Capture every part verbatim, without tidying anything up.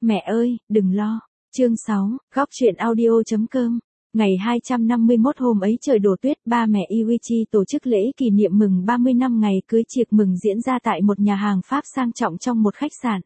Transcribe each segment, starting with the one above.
Mẹ ơi, đừng lo. Chương sáu, góc truyện audio.com. Ngày hai trăm năm mươi mốt hôm ấy trời đổ tuyết, ba mẹ Yuichi tổ chức lễ kỷ niệm mừng ba mươi năm ngày cưới tiệc mừng diễn ra tại một nhà hàng Pháp sang trọng trong một khách sạn.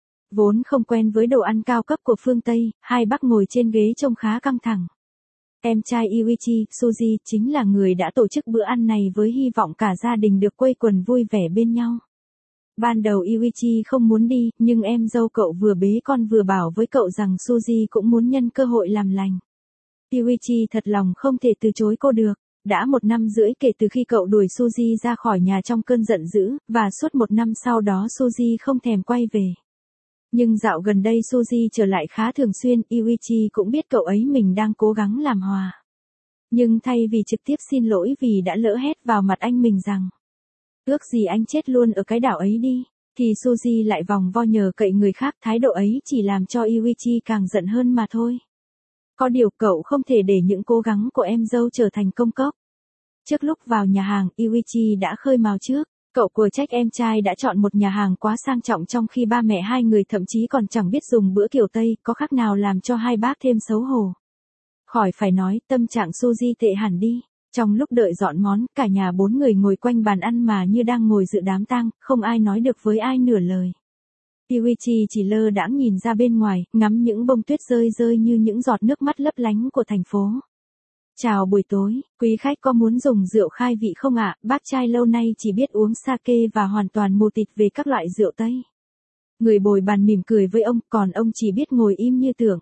Vốn không quen với đồ ăn cao cấp của phương Tây, hai bác ngồi trên ghế trông khá căng thẳng. Em trai Yuichi, Suzy, chính là người đã tổ chức bữa ăn này với hy vọng cả gia đình được quây quần vui vẻ bên nhau. Ban đầu Yuichi không muốn đi, nhưng em dâu cậu vừa bế con vừa bảo với cậu rằng Suzy cũng muốn nhân cơ hội làm lành. Yuichi thật lòng không thể từ chối cô được. Đã một năm rưỡi kể từ khi cậu đuổi Suzy ra khỏi nhà trong cơn giận dữ, và suốt một năm sau đó Suzy không thèm quay về. Nhưng dạo gần đây Suzy trở lại khá thường xuyên, Yuichi cũng biết cậu ấy mình đang cố gắng làm hòa. Nhưng thay vì trực tiếp xin lỗi vì đã lỡ hét vào mặt anh mình rằng ước gì anh chết luôn ở cái đảo ấy đi, thì Suzy lại vòng vo nhờ cậy người khác, thái độ ấy chỉ làm cho Yuichi càng giận hơn mà thôi. Có điều cậu không thể để những cố gắng của em dâu trở thành công cốc. Trước lúc vào nhà hàng, Yuichi đã khơi mào trước. Cậu của trách em trai đã chọn một nhà hàng quá sang trọng trong khi ba mẹ hai người thậm chí còn chẳng biết dùng bữa kiểu Tây, có khác nào làm cho hai bác thêm xấu hổ. Khỏi phải nói, tâm trạng Suzy tệ hẳn đi. Trong lúc đợi dọn món, cả nhà bốn người ngồi quanh bàn ăn mà như đang ngồi dự đám tang, không ai nói được với ai nửa lời. Yuichi chỉ lơ đãng nhìn ra bên ngoài, ngắm những bông tuyết rơi rơi như những giọt nước mắt lấp lánh của thành phố. Chào buổi tối, quý khách có muốn dùng rượu khai vị không ạ? Bác trai lâu nay chỉ biết uống sake và hoàn toàn mù tịt về các loại rượu Tây. Người bồi bàn mỉm cười với ông, còn ông chỉ biết ngồi im như tưởng.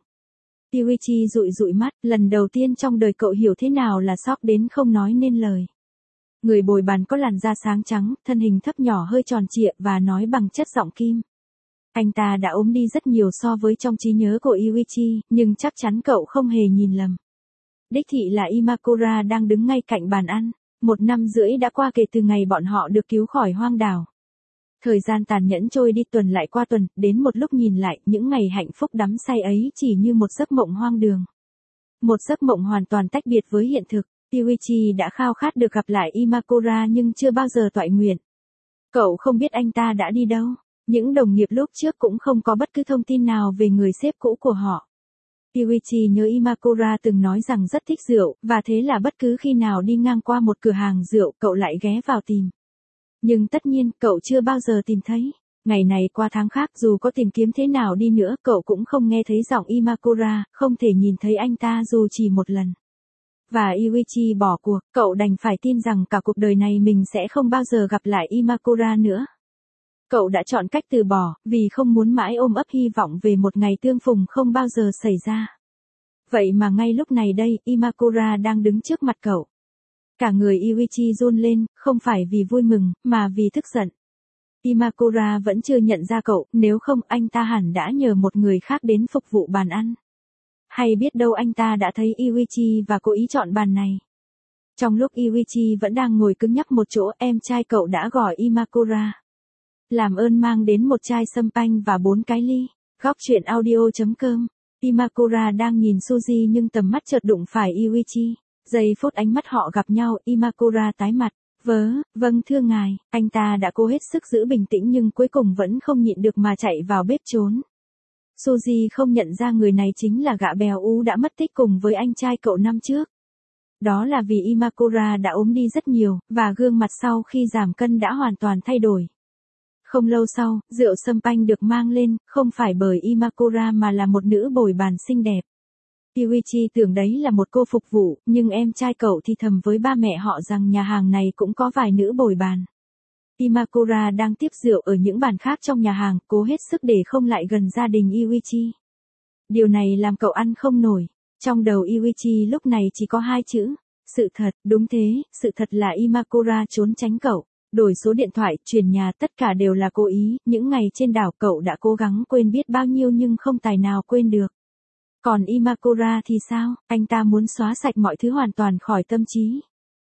Yuichi dụi dụi mắt, lần đầu tiên trong đời cậu hiểu thế nào là sốc đến không nói nên lời. Người bồi bàn có làn da sáng trắng, thân hình thấp nhỏ hơi tròn trịa và nói bằng chất giọng kim. Anh ta đã ốm đi rất nhiều so với trong trí nhớ của Yuichi, nhưng chắc chắn cậu không hề nhìn lầm. Đích thị là Imakura đang đứng ngay cạnh bàn ăn. Một năm rưỡi đã qua kể từ ngày bọn họ được cứu khỏi hoang đảo. Thời gian tàn nhẫn trôi đi tuần lại qua tuần, đến một lúc nhìn lại, những ngày hạnh phúc đắm say ấy chỉ như một giấc mộng hoang đường. Một giấc mộng hoàn toàn tách biệt với hiện thực. Yuichi đã khao khát được gặp lại Imakura nhưng chưa bao giờ toại nguyện. Cậu không biết anh ta đã đi đâu. Những đồng nghiệp lúc trước cũng không có bất cứ thông tin nào về người sếp cũ của họ. Yuichi nhớ Imakura từng nói rằng rất thích rượu, và thế là bất cứ khi nào đi ngang qua một cửa hàng rượu, cậu lại ghé vào tìm. Nhưng tất nhiên, cậu chưa bao giờ tìm thấy. Ngày này qua tháng khác, dù có tìm kiếm thế nào đi nữa, cậu cũng không nghe thấy giọng Imakura, không thể nhìn thấy anh ta dù chỉ một lần. Và Yuichi bỏ cuộc, cậu đành phải tin rằng cả cuộc đời này mình sẽ không bao giờ gặp lại Imakura nữa. Cậu đã chọn cách từ bỏ, vì không muốn mãi ôm ấp hy vọng về một ngày tương phùng không bao giờ xảy ra. Vậy mà ngay lúc này đây, Imakura đang đứng trước mặt cậu. Cả người Yuichi run lên, không phải vì vui mừng, mà vì tức giận. Imakura vẫn chưa nhận ra cậu, nếu không anh ta hẳn đã nhờ một người khác đến phục vụ bàn ăn. Hay biết đâu anh ta đã thấy Yuichi và cố ý chọn bàn này. Trong lúc Yuichi vẫn đang ngồi cứng nhắc một chỗ, em trai cậu đã gọi Imakura. Làm ơn mang đến một chai sâm panh và bốn cái ly. Góc truyện audio.com. Imakura đang nhìn Suzy nhưng tầm mắt chợt đụng phải Yuichi. Giây phút ánh mắt họ gặp nhau, Imakura tái mặt. Vớ, vâng thưa ngài. Anh ta đã cố hết sức giữ bình tĩnh nhưng cuối cùng vẫn không nhịn được mà chạy vào bếp trốn. Suzy không nhận ra người này chính là gã béo ú đã mất tích cùng với anh trai cậu năm trước. Đó là vì Imakura đã ốm đi rất nhiều, và gương mặt sau khi giảm cân đã hoàn toàn thay đổi. Không lâu sau, rượu sâm panh được mang lên, không phải bởi Imakura mà là một nữ bồi bàn xinh đẹp. Yuichi tưởng đấy là một cô phục vụ, nhưng em trai cậu thì thầm với ba mẹ họ rằng nhà hàng này cũng có vài nữ bồi bàn. Imakura đang tiếp rượu ở những bàn khác trong nhà hàng, cố hết sức để không lại gần gia đình Yuichi. Điều này làm cậu ăn không nổi. Trong đầu Yuichi lúc này chỉ có hai chữ. Sự thật, đúng thế, sự thật là Imakura trốn tránh cậu. Đổi số điện thoại, chuyển nhà, tất cả đều là cố ý. Những ngày trên đảo cậu đã cố gắng quên biết bao nhiêu nhưng không tài nào quên được. Còn Imakura thì sao? Anh ta muốn xóa sạch mọi thứ hoàn toàn khỏi tâm trí.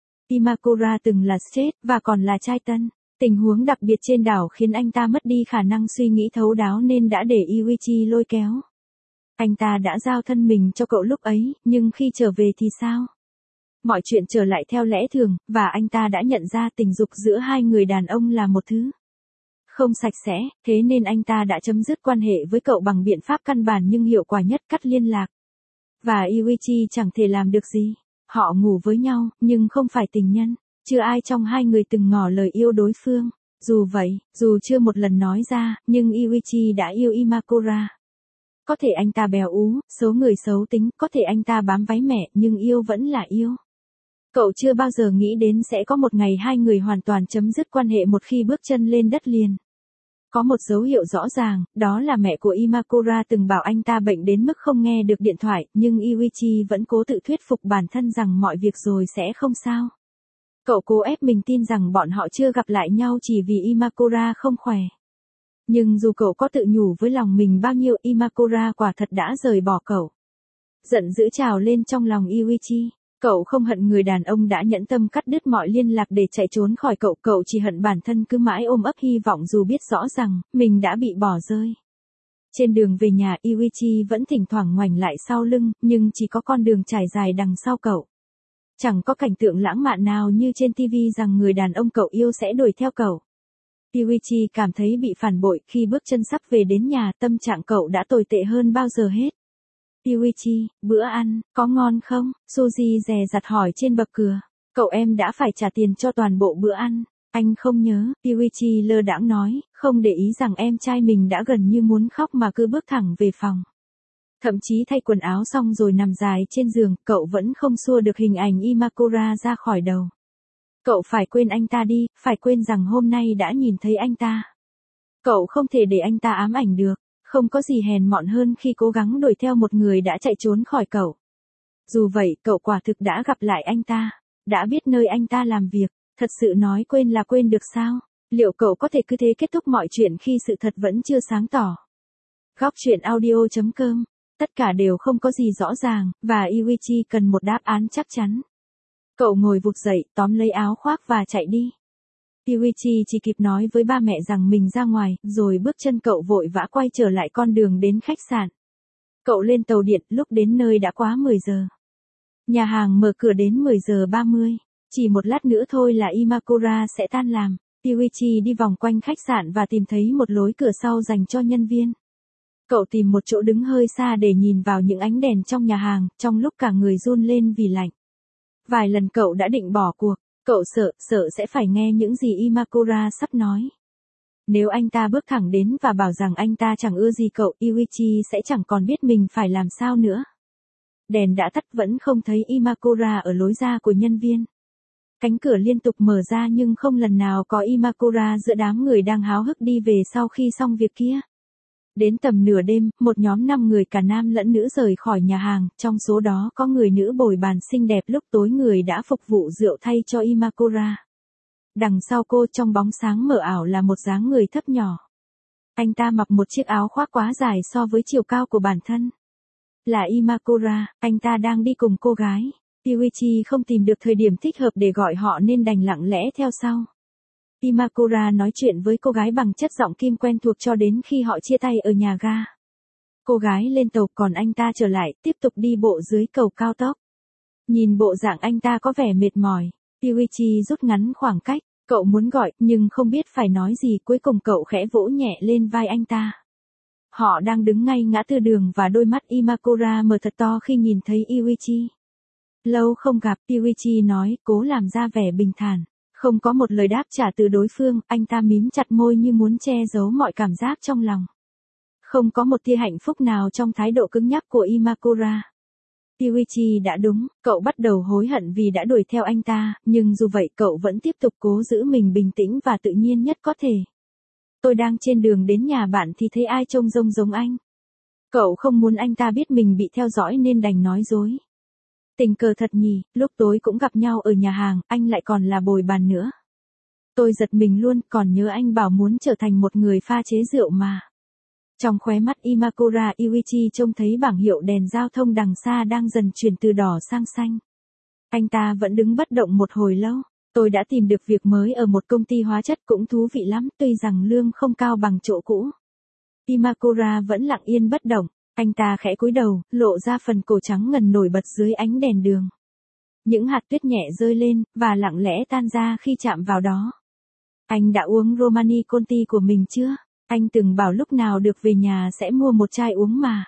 Imakura từng là stress, và còn là trai tân. Tình huống đặc biệt trên đảo khiến anh ta mất đi khả năng suy nghĩ thấu đáo nên đã để Yuichi lôi kéo. Anh ta đã giao thân mình cho cậu lúc ấy, nhưng khi trở về thì sao? Mọi chuyện trở lại theo lẽ thường, và anh ta đã nhận ra tình dục giữa hai người đàn ông là một thứ không sạch sẽ, thế nên anh ta đã chấm dứt quan hệ với cậu bằng biện pháp căn bản nhưng hiệu quả nhất, cắt liên lạc. Và Yuichi chẳng thể làm được gì. Họ ngủ với nhau, nhưng không phải tình nhân. Chưa ai trong hai người từng ngỏ lời yêu đối phương. Dù vậy, dù chưa một lần nói ra, nhưng Yuichi đã yêu Imakura. Có thể anh ta béo ú, số người xấu tính, có thể anh ta bám váy mẹ, nhưng yêu vẫn là yêu. Cậu chưa bao giờ nghĩ đến sẽ có một ngày hai người hoàn toàn chấm dứt quan hệ một khi bước chân lên đất liền. Có một dấu hiệu rõ ràng, đó là mẹ của Imakura từng bảo anh ta bệnh đến mức không nghe được điện thoại, nhưng Yuichi vẫn cố tự thuyết phục bản thân rằng mọi việc rồi sẽ không sao. Cậu cố ép mình tin rằng bọn họ chưa gặp lại nhau chỉ vì Imakura không khỏe. Nhưng dù cậu có tự nhủ với lòng mình bao nhiêu, Imakura quả thật đã rời bỏ cậu. Giận dữ trào lên trong lòng Yuichi. Cậu không hận người đàn ông đã nhẫn tâm cắt đứt mọi liên lạc để chạy trốn khỏi cậu, cậu chỉ hận bản thân cứ mãi ôm ấp hy vọng dù biết rõ rằng mình đã bị bỏ rơi. Trên đường về nhà, Yuichi vẫn thỉnh thoảng ngoảnh lại sau lưng, nhưng chỉ có con đường trải dài đằng sau cậu. Chẳng có cảnh tượng lãng mạn nào như trên ti vi rằng người đàn ông cậu yêu sẽ đuổi theo cậu. Yuichi cảm thấy bị phản bội khi bước chân sắp về đến nhà, tâm trạng cậu đã tồi tệ hơn bao giờ hết. Yuichi, bữa ăn, có ngon không? Suzy dè dặt hỏi trên bậc cửa. Cậu em đã phải trả tiền cho toàn bộ bữa ăn. Anh không nhớ, Yuichi lơ đãng nói, không để ý rằng em trai mình đã gần như muốn khóc mà cứ bước thẳng về phòng. Thậm chí thay quần áo xong rồi nằm dài trên giường, cậu vẫn không xua được hình ảnh Imakura ra khỏi đầu. Cậu phải quên anh ta đi, phải quên rằng hôm nay đã nhìn thấy anh ta. Cậu không thể để anh ta ám ảnh được. Không có gì hèn mọn hơn khi cố gắng đuổi theo một người đã chạy trốn khỏi cậu. Dù vậy, cậu quả thực đã gặp lại anh ta, đã biết nơi anh ta làm việc, thật sự nói quên là quên được sao? Liệu cậu có thể cứ thế kết thúc mọi chuyện khi sự thật vẫn chưa sáng tỏ? Góc truyện audio chấm com. Tất cả đều không có gì rõ ràng, và Yuichi cần một đáp án chắc chắn. Cậu ngồi vụt dậy, tóm lấy áo khoác và chạy đi. Yuichi chỉ kịp nói với ba mẹ rằng mình ra ngoài, rồi bước chân cậu vội vã quay trở lại con đường đến khách sạn. Cậu lên tàu điện, lúc đến nơi đã quá mười giờ. Nhà hàng mở cửa đến mười giờ ba mươi. Chỉ một lát nữa thôi là Imakura sẽ tan làm. Yuichi đi vòng quanh khách sạn và tìm thấy một lối cửa sau dành cho nhân viên. Cậu tìm một chỗ đứng hơi xa để nhìn vào những ánh đèn trong nhà hàng, trong lúc cả người run lên vì lạnh. Vài lần cậu đã định bỏ cuộc. Cậu sợ, sợ sẽ phải nghe những gì Imakura sắp nói. Nếu anh ta bước thẳng đến và bảo rằng anh ta chẳng ưa gì cậu, Yuichi sẽ chẳng còn biết mình phải làm sao nữa. Đèn đã tắt vẫn không thấy Imakura ở lối ra của nhân viên. Cánh cửa liên tục mở ra nhưng không lần nào có Imakura giữa đám người đang háo hức đi về sau khi xong việc kia. Đến tầm nửa đêm, một nhóm năm người cả nam lẫn nữ rời khỏi nhà hàng, trong số đó có người nữ bồi bàn xinh đẹp, lúc tối người đã phục vụ rượu thay cho Imakura. Đằng sau cô trong bóng sáng mờ ảo là một dáng người thấp nhỏ. Anh ta mặc một chiếc áo khoác quá dài so với chiều cao của bản thân. Là Imakura, anh ta đang đi cùng cô gái. Yuichi không tìm được thời điểm thích hợp để gọi họ nên đành lặng lẽ theo sau. Imakura nói chuyện với cô gái bằng chất giọng kim quen thuộc cho đến khi họ chia tay ở nhà ga. Cô gái lên tàu còn anh ta trở lại, tiếp tục đi bộ dưới cầu cao tốc. Nhìn bộ dạng anh ta có vẻ mệt mỏi, Yuichi rút ngắn khoảng cách, cậu muốn gọi nhưng không biết phải nói gì, cuối cùng cậu khẽ vỗ nhẹ lên vai anh ta. Họ đang đứng ngay ngã tư đường và đôi mắt Imakura mở thật to khi nhìn thấy Yuichi. Lâu không gặp, Yuichi nói, cố làm ra vẻ bình thản. Không có một lời đáp trả từ đối phương, anh ta mím chặt môi như muốn che giấu mọi cảm giác trong lòng. Không có một tia hạnh phúc nào trong thái độ cứng nhắc của Imakura. Yuichi đã đúng, cậu bắt đầu hối hận vì đã đuổi theo anh ta, nhưng dù vậy cậu vẫn tiếp tục cố giữ mình bình tĩnh và tự nhiên nhất có thể. Tôi đang trên đường đến nhà bạn thì thấy ai trông rông giống anh. Cậu không muốn anh ta biết mình bị theo dõi nên đành nói dối. Tình cờ thật nhỉ, lúc tối cũng gặp nhau ở nhà hàng, anh lại còn là bồi bàn nữa. Tôi giật mình luôn, còn nhớ anh bảo muốn trở thành một người pha chế rượu mà. Trong khóe mắt Imakura, Yuichi trông thấy bảng hiệu đèn giao thông đằng xa đang dần chuyển từ đỏ sang xanh. Anh ta vẫn đứng bất động một hồi lâu. Tôi đã tìm được việc mới ở một công ty hóa chất cũng thú vị lắm, tuy rằng lương không cao bằng chỗ cũ. Imakura vẫn lặng yên bất động. Anh ta khẽ cúi đầu, lộ ra phần cổ trắng ngần nổi bật dưới ánh đèn đường. Những hạt tuyết nhẹ rơi lên, và lặng lẽ tan ra khi chạm vào đó. Anh đã uống Romani Conti của mình chưa? Anh từng bảo lúc nào được về nhà sẽ mua một chai uống mà.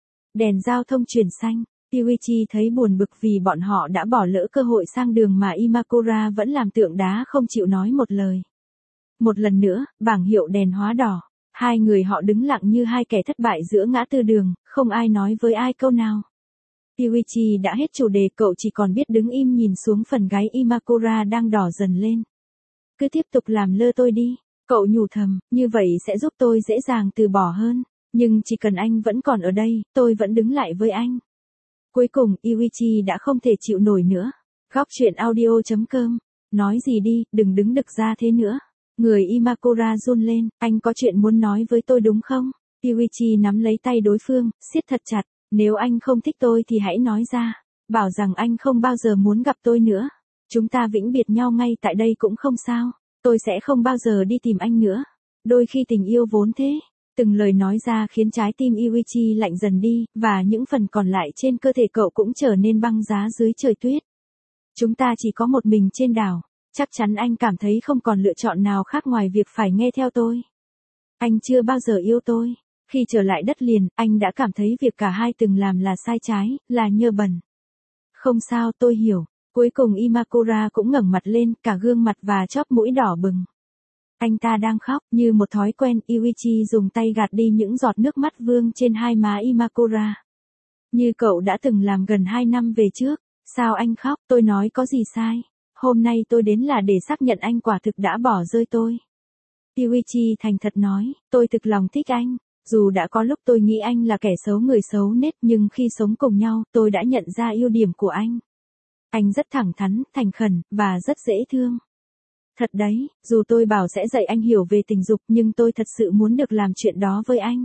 Đèn giao thông chuyển xanh. Yuichi thấy buồn bực vì bọn họ đã bỏ lỡ cơ hội sang đường mà Imakura vẫn làm tượng đá không chịu nói một lời. Một lần nữa, bảng hiệu đèn hóa đỏ. Hai người họ đứng lặng như hai kẻ thất bại giữa ngã tư đường, không ai nói với ai câu nào. Yuichi đã hết chủ đề, cậu chỉ còn biết đứng im nhìn xuống phần gáy Imakura đang đỏ dần lên. Cứ tiếp tục làm lơ tôi đi, cậu nhủ thầm, như vậy sẽ giúp tôi dễ dàng từ bỏ hơn. Nhưng chỉ cần anh vẫn còn ở đây, tôi vẫn đứng lại với anh. Cuối cùng, Yuichi đã không thể chịu nổi nữa. Góc truyện audio chấm com. Nói gì đi, đừng đứng đực ra thế nữa. Người Imakura run lên, anh có chuyện muốn nói với tôi đúng không? Yuichi nắm lấy tay đối phương, siết thật chặt. Nếu anh không thích tôi thì hãy nói ra. Bảo rằng anh không bao giờ muốn gặp tôi nữa. Chúng ta vĩnh biệt nhau ngay tại đây cũng không sao. Tôi sẽ không bao giờ đi tìm anh nữa. Đôi khi tình yêu vốn thế. Từng lời nói ra khiến trái tim Yuichi lạnh dần đi, và những phần còn lại trên cơ thể cậu cũng trở nên băng giá dưới trời tuyết. Chúng ta chỉ có một mình trên đảo. Chắc chắn anh cảm thấy không còn lựa chọn nào khác ngoài việc phải nghe theo tôi. Anh chưa bao giờ yêu tôi. Khi trở lại đất liền, anh đã cảm thấy việc cả hai từng làm là sai trái, là nhơ bẩn. Không sao, tôi hiểu. Cuối cùng Imakura cũng ngẩng mặt lên, cả gương mặt và chóp mũi đỏ bừng. Anh ta đang khóc, như một thói quen, Yuichi dùng tay gạt đi những giọt nước mắt vương trên hai má Imakura. Như cậu đã từng làm gần hai năm về trước. Sao anh khóc, tôi nói có gì sai? Hôm nay tôi đến là để xác nhận anh quả thực đã bỏ rơi tôi. Yuichi thành thật nói, tôi thực lòng thích anh. Dù đã có lúc tôi nghĩ anh là kẻ xấu người xấu nết, nhưng khi sống cùng nhau, tôi đã nhận ra ưu điểm của anh. Anh rất thẳng thắn, thành khẩn, và rất dễ thương. Thật đấy, dù tôi bảo sẽ dạy anh hiểu về tình dục, nhưng tôi thật sự muốn được làm chuyện đó với anh.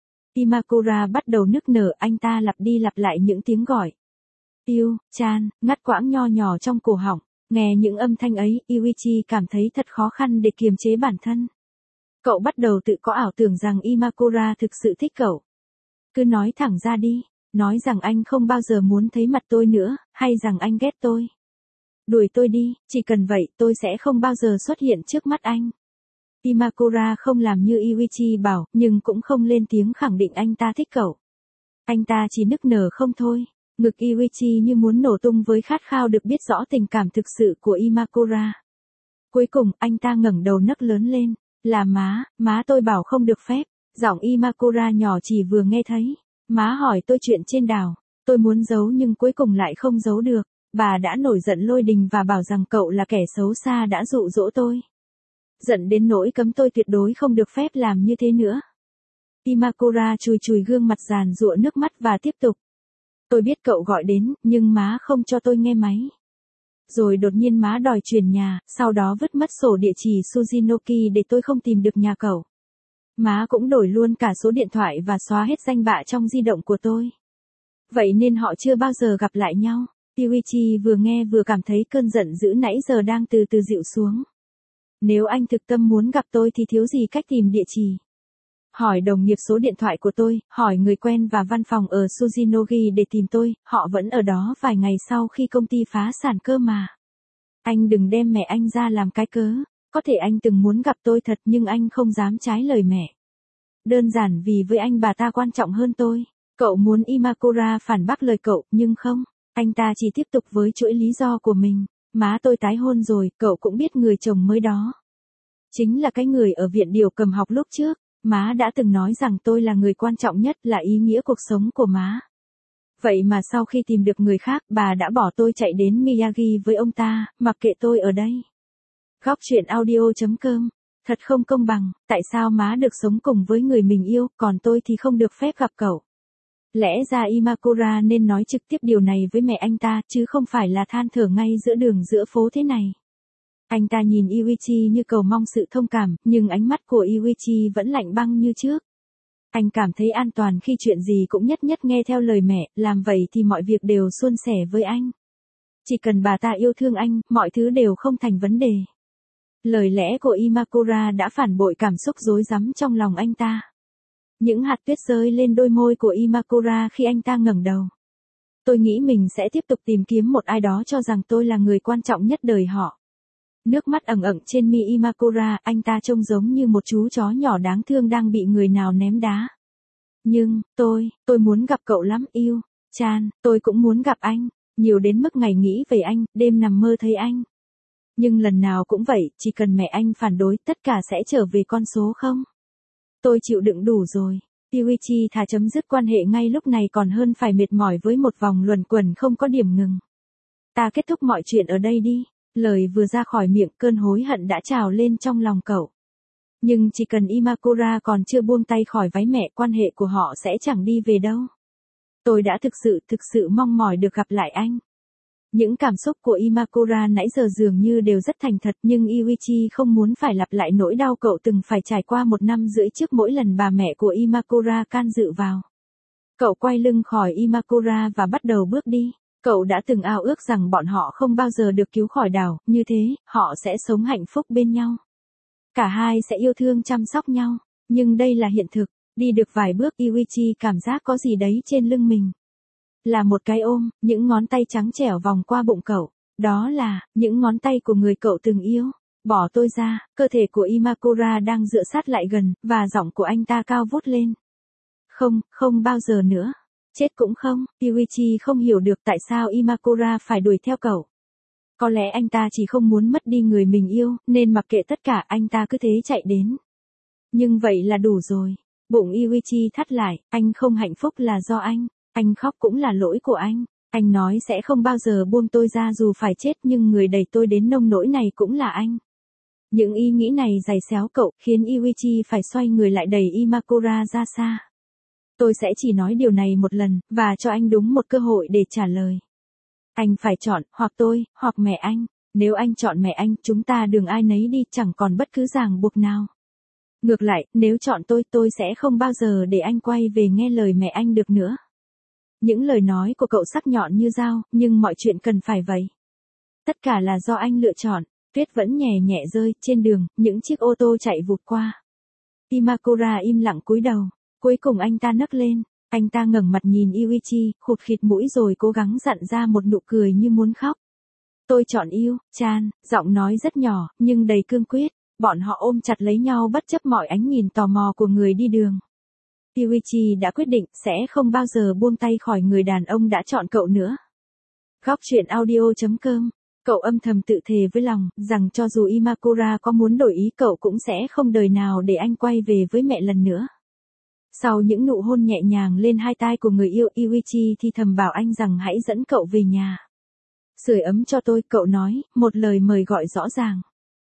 Imakura bắt đầu nức nở, anh ta lặp đi lặp lại những tiếng gọi. Yêu, chan, ngắt quãng nho nhỏ trong cổ họng. Nghe những âm thanh ấy, Yuichi cảm thấy thật khó khăn để kiềm chế bản thân. Cậu bắt đầu tự có ảo tưởng rằng Imakura thực sự thích cậu. Cứ nói thẳng ra đi, nói rằng anh không bao giờ muốn thấy mặt tôi nữa, hay rằng anh ghét tôi. Đuổi tôi đi, chỉ cần vậy tôi sẽ không bao giờ xuất hiện trước mắt anh. Imakura không làm như Yuichi bảo, nhưng cũng không lên tiếng khẳng định anh ta thích cậu. Anh ta chỉ nức nở không thôi. Ngực Yuichi như muốn nổ tung với khát khao được biết rõ tình cảm thực sự của Imakura. Cuối cùng, anh ta ngẩng đầu nấc lớn lên. Là má, má tôi bảo không được phép. Giọng Imakura nhỏ chỉ vừa nghe thấy. Má hỏi tôi chuyện trên đảo. Tôi muốn giấu nhưng cuối cùng lại không giấu được. Bà đã nổi giận lôi đình và bảo rằng cậu là kẻ xấu xa đã dụ dỗ tôi. Giận đến nỗi cấm tôi tuyệt đối không được phép làm như thế nữa. Imakura chùi chùi gương mặt giàn giụa nước mắt và tiếp tục. Tôi biết cậu gọi đến, nhưng má không cho tôi nghe máy. Rồi đột nhiên má đòi chuyển nhà, sau đó vứt mất sổ địa chỉ Suzinoki để tôi không tìm được nhà cậu. Má cũng đổi luôn cả số điện thoại và xóa hết danh bạ trong di động của tôi. Vậy nên họ chưa bao giờ gặp lại nhau. Yuichi vừa nghe vừa cảm thấy cơn giận dữ nãy giờ đang từ từ dịu xuống. Nếu anh thực tâm muốn gặp tôi thì thiếu gì cách tìm địa chỉ. Hỏi đồng nghiệp số điện thoại của tôi, hỏi người quen và văn phòng ở Suzinogi để tìm tôi, họ vẫn ở đó vài ngày sau khi công ty phá sản cơ mà. Anh đừng đem mẹ anh ra làm cái cớ, có thể anh từng muốn gặp tôi thật nhưng anh không dám trái lời mẹ. Đơn giản vì với anh bà ta quan trọng hơn tôi. Cậu muốn Imakura phản bác lời cậu, nhưng không, anh ta chỉ tiếp tục với chuỗi lý do của mình. Má tôi tái hôn rồi, cậu cũng biết người chồng mới đó. Chính là cái người ở viện điều cầm học lúc trước. Má đã từng nói rằng tôi là người quan trọng nhất, là ý nghĩa cuộc sống của má. Vậy mà sau khi tìm được người khác, bà đã bỏ tôi chạy đến Miyagi với ông ta, mặc kệ tôi ở đây. Góc truyện audio chấm com. Thật không công bằng, tại sao má được sống cùng với người mình yêu, còn tôi thì không được phép gặp cậu. Lẽ ra Imakura nên nói trực tiếp điều này với mẹ anh ta, chứ không phải là than thở ngay giữa đường giữa phố thế này. Anh ta nhìn Yuichi như cầu mong sự thông cảm, nhưng ánh mắt của Yuichi vẫn lạnh băng như trước. Anh cảm thấy an toàn khi chuyện gì cũng nhất nhất nghe theo lời mẹ, làm vậy thì mọi việc đều suôn sẻ với anh. Chỉ cần bà ta yêu thương anh, mọi thứ đều không thành vấn đề. Lời lẽ của Imakura đã phản bội cảm xúc rối rắm trong lòng anh ta. Những hạt tuyết rơi lên đôi môi của Imakura khi anh ta ngẩng đầu. Tôi nghĩ mình sẽ tiếp tục tìm kiếm một ai đó cho rằng tôi là người quan trọng nhất đời họ. Nước mắt ẩn ẩn trên mi Imakura, anh ta trông giống như một chú chó nhỏ đáng thương đang bị người nào ném đá. Nhưng, tôi, tôi muốn gặp cậu lắm, yêu. Chan, tôi cũng muốn gặp anh. Nhiều đến mức ngày nghĩ về anh, đêm nằm mơ thấy anh. Nhưng lần nào cũng vậy, chỉ cần mẹ anh phản đối, tất cả sẽ trở về con số không. Tôi chịu đựng đủ rồi. Yuichi thà chấm dứt quan hệ ngay lúc này còn hơn phải mệt mỏi với một vòng luẩn quẩn không có điểm ngừng. Ta kết thúc mọi chuyện ở đây đi. Lời vừa ra khỏi miệng, cơn hối hận đã trào lên trong lòng cậu. Nhưng chỉ cần Imakura còn chưa buông tay khỏi váy mẹ, quan hệ của họ sẽ chẳng đi về đâu. Tôi đã thực sự, thực sự mong mỏi được gặp lại anh. Những cảm xúc của Imakura nãy giờ dường như đều rất thành thật, nhưng Yuichi không muốn phải lặp lại nỗi đau cậu từng phải trải qua một năm rưỡi trước mỗi lần bà mẹ của Imakura can dự vào. Cậu quay lưng khỏi Imakura và bắt đầu bước đi. Cậu đã từng ao ước rằng bọn họ không bao giờ được cứu khỏi đảo, như thế, họ sẽ sống hạnh phúc bên nhau. Cả hai sẽ yêu thương chăm sóc nhau, nhưng đây là hiện thực. Đi được vài bước, Yuichi cảm giác có gì đấy trên lưng mình. Là một cái ôm, những ngón tay trắng trẻo vòng qua bụng cậu. Đó là, những ngón tay của người cậu từng yêu. Bỏ tôi ra, cơ thể của Imakura đang dựa sát lại gần, và giọng của anh ta cao vút lên. Không, không bao giờ nữa. Chết cũng không. Yuichi không hiểu được tại sao Imakura phải đuổi theo cậu. Có lẽ anh ta chỉ không muốn mất đi người mình yêu, nên mặc kệ tất cả anh ta cứ thế chạy đến. Nhưng vậy là đủ rồi. Bụng Yuichi thắt lại, anh không hạnh phúc là do anh. Anh khóc cũng là lỗi của anh. Anh nói sẽ không bao giờ buông tôi ra dù phải chết, nhưng người đẩy tôi đến nông nỗi này cũng là anh. Những ý nghĩ này giày xéo cậu, khiến Yuichi phải xoay người lại đẩy Imakura ra xa. Tôi sẽ chỉ nói điều này một lần, và cho anh đúng một cơ hội để trả lời. Anh phải chọn, hoặc tôi, hoặc mẹ anh. Nếu anh chọn mẹ anh, chúng ta đường ai nấy đi, chẳng còn bất cứ ràng buộc nào. Ngược lại, nếu chọn tôi, tôi sẽ không bao giờ để anh quay về nghe lời mẹ anh được nữa. Những lời nói của cậu sắc nhọn như dao, nhưng mọi chuyện cần phải vậy. Tất cả là do anh lựa chọn. Tuyết vẫn nhẹ nhẹ rơi, trên đường, những chiếc ô tô chạy vụt qua. Imakura im lặng cúi đầu. Cuối cùng anh ta nấc lên. Anh ta ngẩng mặt nhìn Yuichi, khụt khịt mũi rồi cố gắng dặn ra một nụ cười như muốn khóc. Tôi chọn yêu, Chan, giọng nói rất nhỏ, nhưng đầy cương quyết. Bọn họ ôm chặt lấy nhau bất chấp mọi ánh nhìn tò mò của người đi đường. Yuichi đã quyết định sẽ không bao giờ buông tay khỏi người đàn ông đã chọn cậu nữa. Góc truyện audio chấm com. Cậu âm thầm tự thề với lòng, rằng cho dù Imakura có muốn đổi ý cậu cũng sẽ không đời nào để anh quay về với mẹ lần nữa. Sau những nụ hôn nhẹ nhàng lên hai tai của người yêu, Yuichi thì thầm bảo anh rằng hãy dẫn cậu về nhà. Sưởi ấm cho tôi, cậu nói, một lời mời gọi rõ ràng.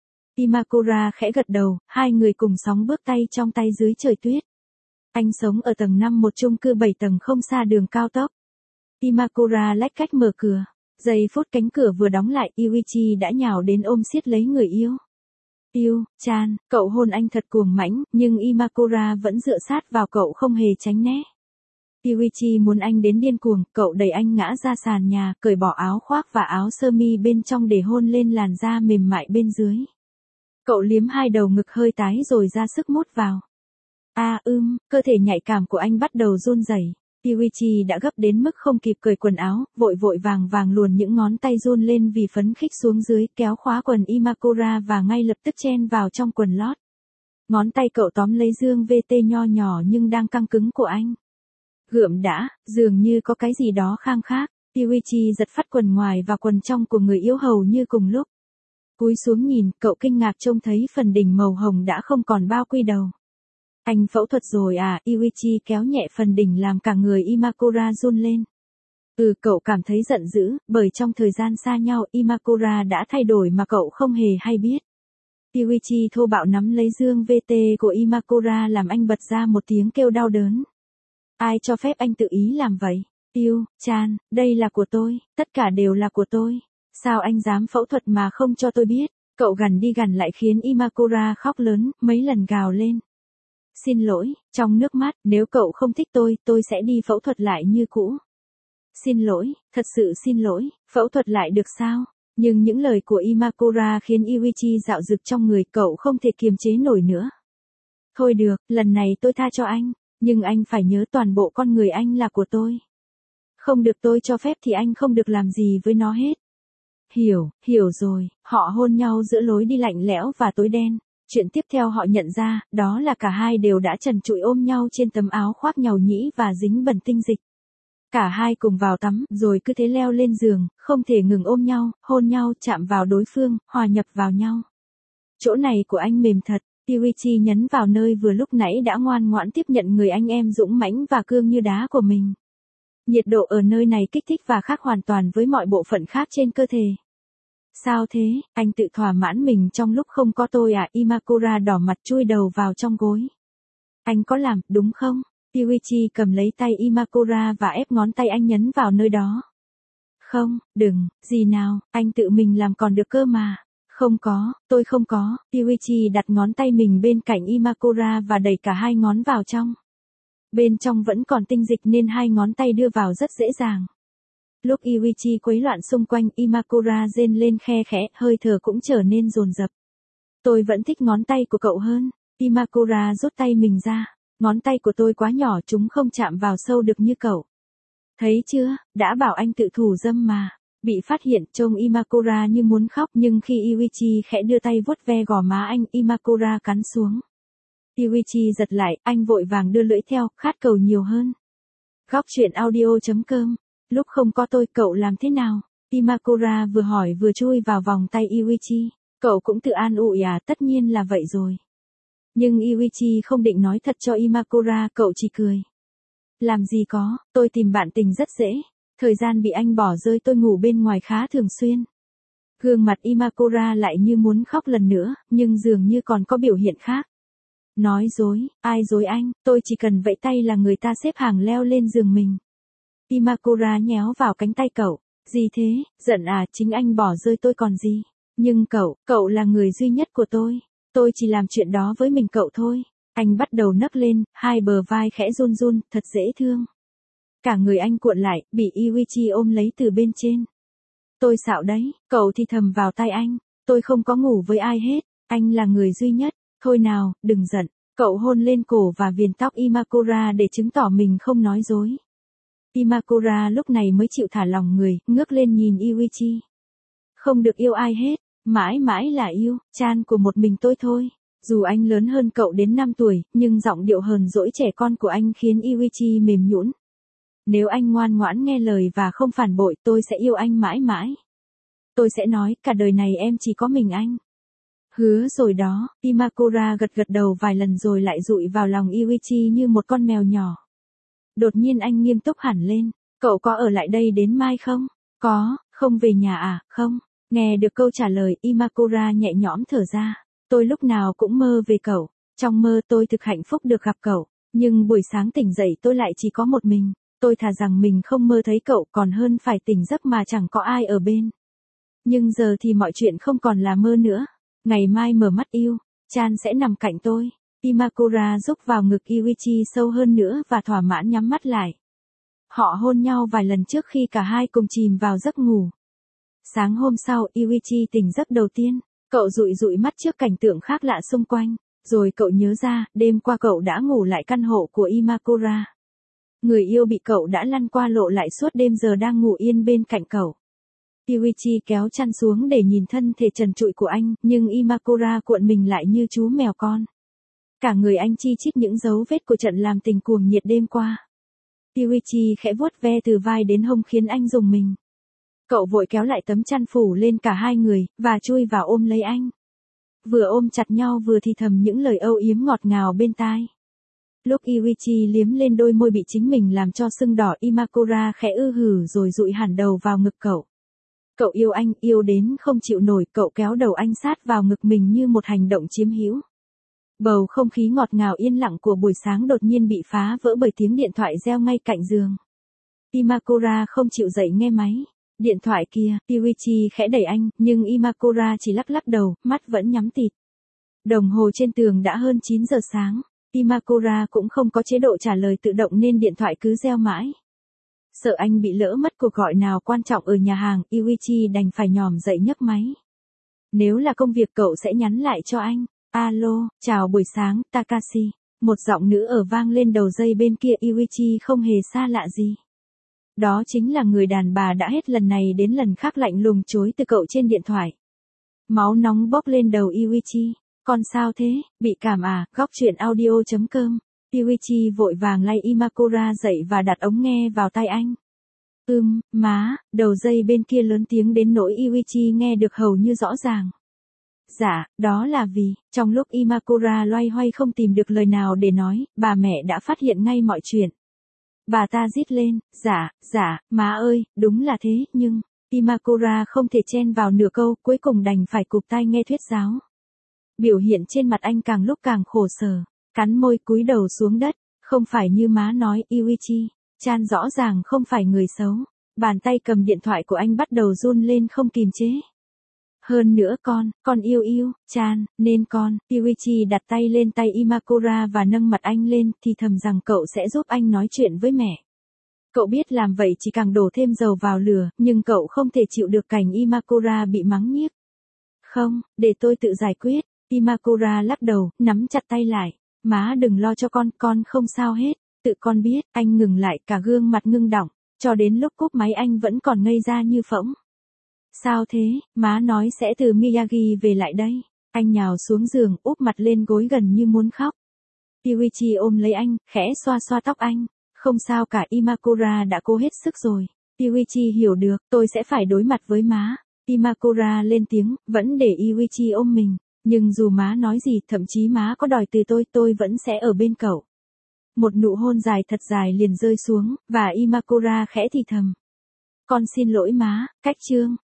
Imakura khẽ gật đầu, hai người cùng sóng bước tay trong tay dưới trời tuyết. Anh sống ở tầng năm một chung cư bảy tầng không xa đường cao tốc. Imakura lách cách mở cửa. Giây phút cánh cửa vừa đóng lại, Yuichi đã nhào đến ôm siết lấy người yêu. Yêu, Chan, cậu hôn anh thật cuồng mãnh, nhưng Imakura vẫn dựa sát vào cậu không hề tránh né. Yuichi muốn anh đến điên cuồng, cậu đẩy anh ngã ra sàn nhà, cởi bỏ áo khoác và áo sơ mi bên trong để hôn lên làn da mềm mại bên dưới. Cậu liếm hai đầu ngực hơi tái rồi ra sức mút vào. À ưm, cơ thể nhạy cảm của anh bắt đầu run rẩy. Yuichi đã gấp đến mức không kịp cởi quần áo, vội vội vàng vàng luồn những ngón tay run lên vì phấn khích xuống dưới, kéo khóa quần Imakura và ngay lập tức chen vào trong quần lót. Ngón tay cậu tóm lấy dương vê tê nho nhỏ nhưng đang căng cứng của anh. Gượm đã, dường như có cái gì đó khang khác. Yuichi giật phắt quần ngoài và quần trong của người yêu hầu như cùng lúc. Cúi xuống nhìn, cậu kinh ngạc trông thấy phần đỉnh màu hồng đã không còn bao quy đầu. Anh phẫu thuật rồi à? Yuichi kéo nhẹ phần đỉnh làm cả người Imakura run lên. Ừ, cậu cảm thấy giận dữ, bởi trong thời gian xa nhau Imakura đã thay đổi mà cậu không hề hay biết. Yuichi thô bạo nắm lấy dương vê tê của Imakura làm anh bật ra một tiếng kêu đau đớn. Ai cho phép anh tự ý làm vậy? Yêu, Chan, đây là của tôi, tất cả đều là của tôi. Sao anh dám phẫu thuật mà không cho tôi biết? Cậu gằn đi gằn lại khiến Imakura khóc lớn, mấy lần gào lên. Xin lỗi, trong nước mắt, nếu cậu không thích tôi, tôi sẽ đi phẫu thuật lại như cũ. Xin lỗi, thật sự xin lỗi, phẫu thuật lại được sao? Nhưng những lời của Imakura khiến Yuichi dạo dực trong người, cậu không thể kiềm chế nổi nữa. Thôi được, lần này tôi tha cho anh, nhưng anh phải nhớ toàn bộ con người anh là của tôi. Không được tôi cho phép thì anh không được làm gì với nó hết. Hiểu, hiểu rồi, họ hôn nhau giữa lối đi lạnh lẽo và tối đen. Chuyện tiếp theo họ nhận ra, đó là cả hai đều đã trần trụi ôm nhau trên tấm áo khoác nhàu nhĩ và dính bẩn tinh dịch. Cả hai cùng vào tắm, rồi cứ thế leo lên giường, không thể ngừng ôm nhau, hôn nhau, chạm vào đối phương, hòa nhập vào nhau. Chỗ này của anh mềm thật, Yuichi nhấn vào nơi vừa lúc nãy đã ngoan ngoãn tiếp nhận người anh em dũng mãnh và cương như đá của mình. Nhiệt độ ở nơi này kích thích và khác hoàn toàn với mọi bộ phận khác trên cơ thể. Sao thế, anh tự thỏa mãn mình trong lúc không có tôi à? Imakura đỏ mặt chui đầu vào trong gối. Anh có làm, đúng không? Yuichi cầm lấy tay Imakura và ép ngón tay anh nhấn vào nơi đó. Không, đừng, gì nào, anh tự mình làm còn được cơ mà. Không có, tôi không có. Yuichi đặt ngón tay mình bên cạnh Imakura và đẩy cả hai ngón vào trong. Bên trong vẫn còn tinh dịch nên hai ngón tay đưa vào rất dễ dàng. Lúc Yuichi quấy loạn xung quanh, Imakura rên lên khe khẽ, hơi thở cũng trở nên dồn dập. Tôi vẫn thích ngón tay của cậu hơn. Imakura rút tay mình ra. Ngón tay của tôi quá nhỏ, chúng không chạm vào sâu được như cậu. Thấy chưa, đã bảo anh tự thủ dâm mà. Bị phát hiện, trông Imakura như muốn khóc, nhưng khi Yuichi khẽ đưa tay vuốt ve gò má anh, Imakura cắn xuống. Yuichi giật lại, anh vội vàng đưa lưỡi theo, khát cầu nhiều hơn. Góc truyện audio chấm com. Lúc không có tôi, cậu làm thế nào? Imakura vừa hỏi vừa chui vào vòng tay Yuichi. Cậu cũng tự an ủi à? Tất nhiên là vậy rồi. Nhưng Yuichi không định nói thật cho Imakura, cậu chỉ cười. Làm gì có, tôi tìm bạn tình rất dễ. Thời gian bị anh bỏ rơi tôi ngủ bên ngoài khá thường xuyên. Gương mặt Imakura lại như muốn khóc lần nữa, nhưng dường như còn có biểu hiện khác. Nói dối, ai dối anh, tôi chỉ cần vẫy tay là người ta xếp hàng leo lên giường mình. Imakura nhéo vào cánh tay cậu. Gì thế, giận à, chính anh bỏ rơi tôi còn gì. Nhưng cậu, cậu là người duy nhất của tôi. Tôi chỉ làm chuyện đó với mình cậu thôi. Anh bắt đầu nấc lên, hai bờ vai khẽ run run, thật dễ thương. Cả người anh cuộn lại, bị Yuichi ôm lấy từ bên trên. Tôi xạo đấy, cậu thì thầm vào tai anh. Tôi không có ngủ với ai hết, anh là người duy nhất. Thôi nào, đừng giận. Cậu hôn lên cổ và viền tóc Imakura để chứng tỏ mình không nói dối. Imakura lúc này mới chịu thả lòng người, ngước lên nhìn Yuichi. Không được yêu ai hết, mãi mãi là yêu, chan của một mình tôi thôi. Dù anh lớn hơn cậu đến năm tuổi, nhưng giọng điệu hờn dỗi trẻ con của anh khiến Yuichi mềm nhũn. Nếu anh ngoan ngoãn nghe lời và không phản bội, tôi sẽ yêu anh mãi mãi. Tôi sẽ nói, cả đời này em chỉ có mình anh. Hứa rồi đó, Imakura gật gật đầu vài lần rồi lại dụi vào lòng Yuichi như một con mèo nhỏ. Đột nhiên anh nghiêm túc hẳn lên, cậu có ở lại đây đến mai không? Có, không về nhà à? Không. Nghe được câu trả lời, Imakura nhẹ nhõm thở ra. Tôi lúc nào cũng mơ về cậu. Trong mơ tôi thực hạnh phúc được gặp cậu. Nhưng buổi sáng tỉnh dậy tôi lại chỉ có một mình. Tôi thà rằng mình không mơ thấy cậu còn hơn phải tỉnh giấc mà chẳng có ai ở bên. Nhưng giờ thì mọi chuyện không còn là mơ nữa. Ngày mai mở mắt yêu, chan sẽ nằm cạnh tôi. Imakura rúc vào ngực Yuichi sâu hơn nữa và thỏa mãn nhắm mắt lại. Họ hôn nhau vài lần trước khi cả hai cùng chìm vào giấc ngủ. Sáng hôm sau, Yuichi tỉnh giấc đầu tiên. Cậu dụi dụi mắt trước cảnh tượng khác lạ xung quanh. Rồi cậu nhớ ra, đêm qua cậu đã ngủ lại căn hộ của Imakura. Người yêu bị cậu đã lăn qua lộ lại suốt đêm giờ đang ngủ yên bên cạnh cậu. Yuichi kéo chăn xuống để nhìn thân thể trần trụi của anh, nhưng Imakura cuộn mình lại như chú mèo con. Cả người anh chi chít những dấu vết của trận làm tình cuồng nhiệt đêm qua. Yuichi khẽ vuốt ve từ vai đến hông khiến anh rùng mình. Cậu vội kéo lại tấm chăn phủ lên cả hai người, và chui vào ôm lấy anh. Vừa ôm chặt nhau vừa thì thầm những lời âu yếm ngọt ngào bên tai. Lúc Yuichi liếm lên đôi môi bị chính mình làm cho sưng đỏ, Imakura khẽ ư hử rồi dụi hẳn đầu vào ngực cậu. Cậu yêu anh, yêu đến không chịu nổi, cậu kéo đầu anh sát vào ngực mình như một hành động chiếm hữu. Bầu không khí ngọt ngào yên lặng của buổi sáng đột nhiên bị phá vỡ bởi tiếng điện thoại reo ngay cạnh giường. Imakura không chịu dậy nghe máy. Điện thoại kia, Yuichi khẽ đẩy anh, nhưng Imakura chỉ lắc lắc đầu, mắt vẫn nhắm tịt. Đồng hồ trên tường đã hơn chín giờ sáng. Imakura cũng không có chế độ trả lời tự động nên điện thoại cứ reo mãi. Sợ anh bị lỡ mất cuộc gọi nào quan trọng ở nhà hàng, Yuichi đành phải nhòm dậy nhấc máy. Nếu là công việc cậu sẽ nhắn lại cho anh. Alo, chào buổi sáng, Takashi. Một giọng nữ ở vang lên đầu dây bên kia, Yuichi không hề xa lạ gì. Đó chính là người đàn bà đã hết lần này đến lần khác lạnh lùng chối từ cậu trên điện thoại. Máu nóng bốc lên đầu Yuichi. Con sao thế, bị cảm à, góc truyện audio.com. Yuichi vội vàng lay Imakura dậy và đặt ống nghe vào tai anh. Ưm, má, đầu dây bên kia lớn tiếng đến nỗi Yuichi nghe được hầu như rõ ràng. Dạ, đó là vì, trong lúc Imakura loay hoay không tìm được lời nào để nói, bà mẹ đã phát hiện ngay mọi chuyện. Bà ta rít lên, dạ, dạ, má ơi, đúng là thế, nhưng, Imakura không thể chen vào nửa câu, cuối cùng đành phải cụp tai nghe thuyết giáo. Biểu hiện trên mặt anh càng lúc càng khổ sở, cắn môi cúi đầu xuống đất, không phải như má nói, Yuichi, Chan rõ ràng không phải người xấu. Bàn tay cầm điện thoại của anh bắt đầu run lên không kìm chế. Hơn nữa con, con yêu yêu, Chan, nên con, Yuichi đặt tay lên tay Imakura và nâng mặt anh lên thì thầm rằng cậu sẽ giúp anh nói chuyện với mẹ. Cậu biết làm vậy chỉ càng đổ thêm dầu vào lửa, nhưng cậu không thể chịu được cảnh Imakura bị mắng nhiếc. Không, để tôi tự giải quyết. Imakura lắc đầu, nắm chặt tay lại. Má đừng lo cho con, con không sao hết. Tự con biết, anh ngừng lại, cả gương mặt ngưng đọng, cho đến lúc cúp máy anh vẫn còn ngây ra như phỗng. Sao thế, má nói sẽ từ Miyagi về lại đây. Anh nhào xuống giường, úp mặt lên gối gần như muốn khóc. Yuichi ôm lấy anh, khẽ xoa xoa tóc anh. Không sao cả, Imakura đã cố hết sức rồi. Yuichi hiểu được, tôi sẽ phải đối mặt với má. Imakura lên tiếng, vẫn để Yuichi ôm mình. Nhưng dù má nói gì, thậm chí má có đòi từ tôi, tôi vẫn sẽ ở bên cậu. Một nụ hôn dài thật dài liền rơi xuống, và Imakura khẽ thì thầm. Con xin lỗi má, cách chương.